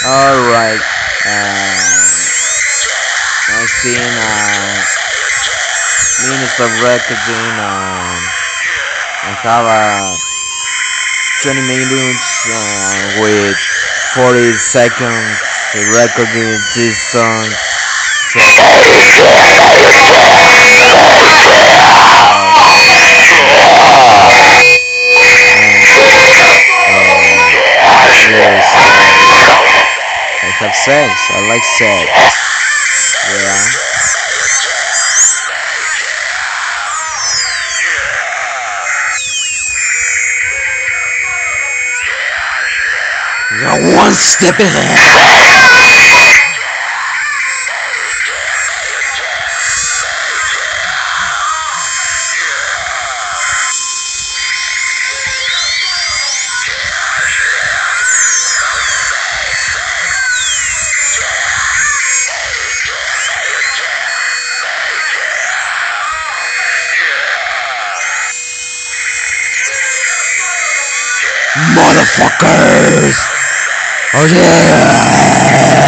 Alright, I've seen minutes of recording. I have 20 minutes with 40 seconds recording this song. So, yes, I have sex. I like sex. Yeah. You're one step ahead. Motherfuckers! Oh yeah!